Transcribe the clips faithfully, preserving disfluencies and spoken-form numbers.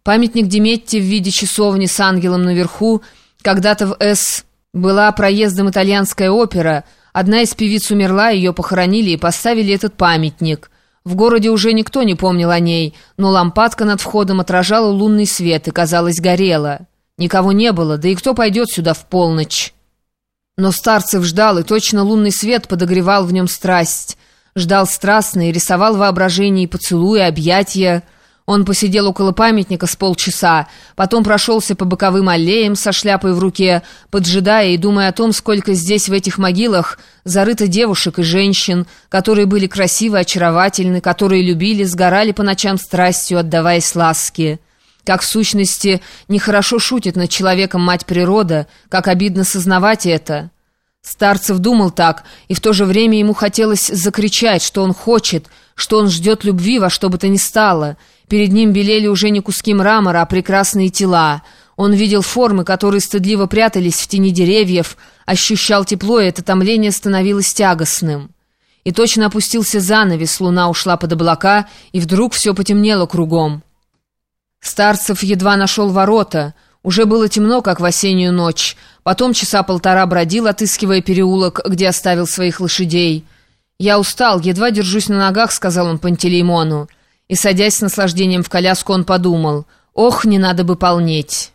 Памятник Деметти в виде часовни с ангелом наверху. Когда-то в С была проездом итальянская опера. Одна из певиц умерла, ее похоронили и поставили этот памятник. В городе уже никто не помнил о ней, но лампадка над входом отражала лунный свет и, казалось, горела. Никого не было, да и кто пойдет сюда в полночь? Но Старцев ждал, и точно лунный свет подогревал в нем страсть. Ждал страстно и рисовал воображение и поцелуи, объятия. Он посидел около памятника с полчаса, потом прошелся по боковым аллеям со шляпой в руке, поджидая и думая о том, сколько здесь в этих могилах зарыто девушек и женщин, которые были красивы, очаровательны, которые любили, сгорали по ночам страстью, отдаваясь ласке. Как в сущности нехорошо шутит над человеком мать природа, как обидно сознавать это. Старцев думал так, и в то же время ему хотелось закричать, что он хочет, что он ждет любви во что бы то ни стало. Перед ним белели уже не куски мрамора, а прекрасные тела. Он видел формы, которые стыдливо прятались в тени деревьев, ощущал тепло, и это томление становилось тягостным. И точно опустился занавес, луна ушла под облака, и вдруг все потемнело кругом. Старцев едва нашел ворота. Уже было темно, как в осеннюю ночь. Потом часа полтора бродил, отыскивая переулок, где оставил своих лошадей. «Я устал, едва держусь на ногах», — сказал он Пантелеймону. И, садясь с наслаждением в коляску, он подумал: «Ох, не надо бы полнеть».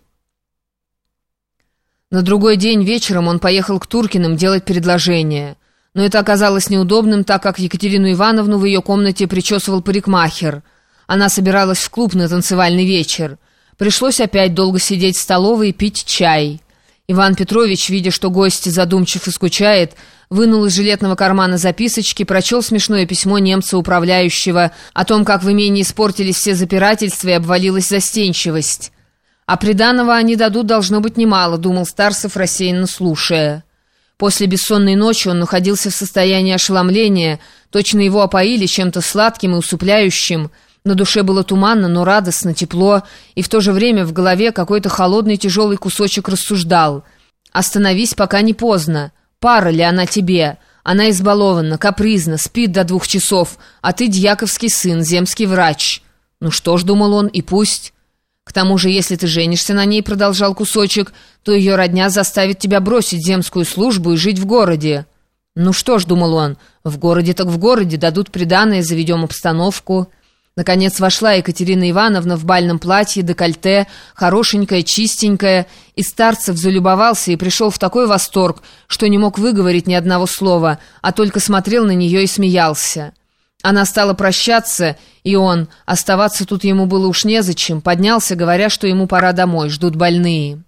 На другой день вечером он поехал к Туркиным делать предложение. Но это оказалось неудобным, так как Екатерину Ивановну в ее комнате причесывал парикмахер. Она собиралась в клуб на танцевальный вечер. Пришлось опять долго сидеть в столовой и пить чай. Иван Петрович, видя, что гость задумчив и скучает, вынул из жилетного кармана записочки, прочел смешное письмо немца-управляющего о том, как в имении испортились все запирательства и обвалилась застенчивость. «А приданого они дадут, должно быть, немало», — думал Старцев, рассеянно слушая. После бессонной ночи он находился в состоянии ошеломления, точно его опоили чем-то сладким и усыпляющим. На душе было туманно, но радостно, тепло, и в то же время в голове какой-то холодный тяжелый кусочек рассуждал. «Остановись, пока не поздно. Пара ли она тебе? Она избалована, капризна, спит до двух часов, а ты дьяковский сын, земский врач». «Ну что ж», — думал он, — «и пусть». «К тому же, если ты женишься на ней», — продолжал кусочек, «то ее родня заставит тебя бросить земскую службу и жить в городе». «Ну что ж», — думал он, — «в городе так в городе, дадут приданое, заведем обстановку». Наконец вошла Екатерина Ивановна в бальном платье, декольте, хорошенькая, чистенькая, и Старцев залюбовался и пришел в такой восторг, что не мог выговорить ни одного слова, а только смотрел на нее и смеялся. Она стала прощаться, и он, оставаться тут ему было уж незачем, поднялся, говоря, что ему пора домой, ждут больные.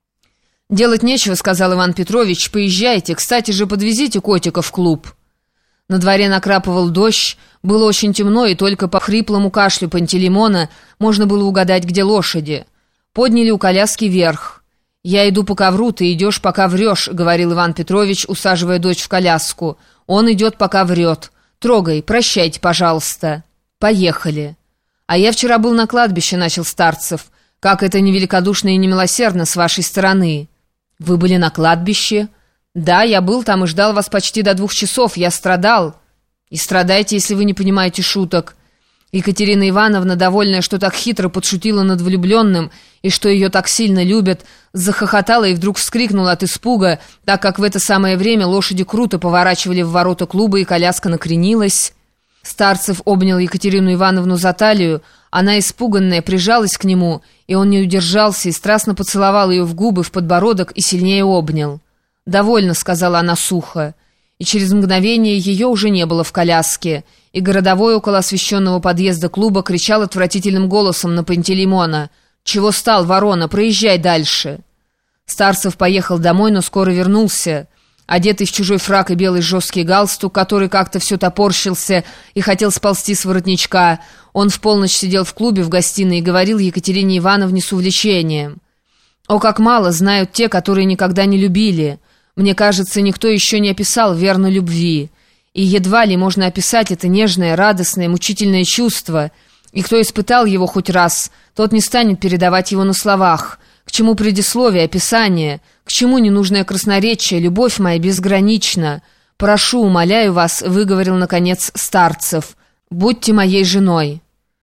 «Делать нечего», — сказал Иван Петрович, — «поезжайте, кстати же подвезите котика в клуб». На дворе накрапывал дождь, было очень темно, и только по хриплому кашлю Пантелеймона можно было угадать, где лошади. Подняли у коляски вверх. «Я иду по ковру, ты идешь, пока врешь», — говорил Иван Петрович, усаживая дочь в коляску. «Он идет, пока врет. Трогай, прощайте, пожалуйста». «Поехали». «А я вчера был на кладбище», — начал Старцев. «Как это невеликодушно и немилосердно с вашей стороны». «Вы были на кладбище?» «Да, я был там и ждал вас почти до двух часов. Я страдал». «И страдайте, если вы не понимаете шуток». Екатерина Ивановна, довольная, что так хитро подшутила над влюбленным и что ее так сильно любят, захохотала и вдруг вскрикнула от испуга, так как в это самое время лошади круто поворачивали в ворота клуба, и коляска накренилась. Старцев обнял Екатерину Ивановну за талию. Она, испуганная, прижалась к нему, и он не удержался и страстно поцеловал ее в губы, в подбородок и сильнее обнял. «Довольно», — сказала она сухо, и через мгновение ее уже не было в коляске, и городовой около освещенного подъезда клуба кричал отвратительным голосом на Пантелеймона: «Чего стал, ворона, проезжай дальше». Старцев поехал домой, но скоро вернулся. Одетый в чужой фрак и белый жесткий галстук, который как-то все топорщился и хотел сползти с воротничка, он в полночь сидел в клубе в гостиной и говорил Екатерине Ивановне с увлечением: «О, как мало знают те, которые никогда не любили! Мне кажется, никто еще не описал верно любви. И едва ли можно описать это нежное, радостное, мучительное чувство. И кто испытал его хоть раз, тот не станет передавать его на словах. К чему предисловие, описание? К чему ненужное красноречие? Любовь моя безгранична. Прошу, умоляю вас», — выговорил наконец Старцев, — «будьте моей женой».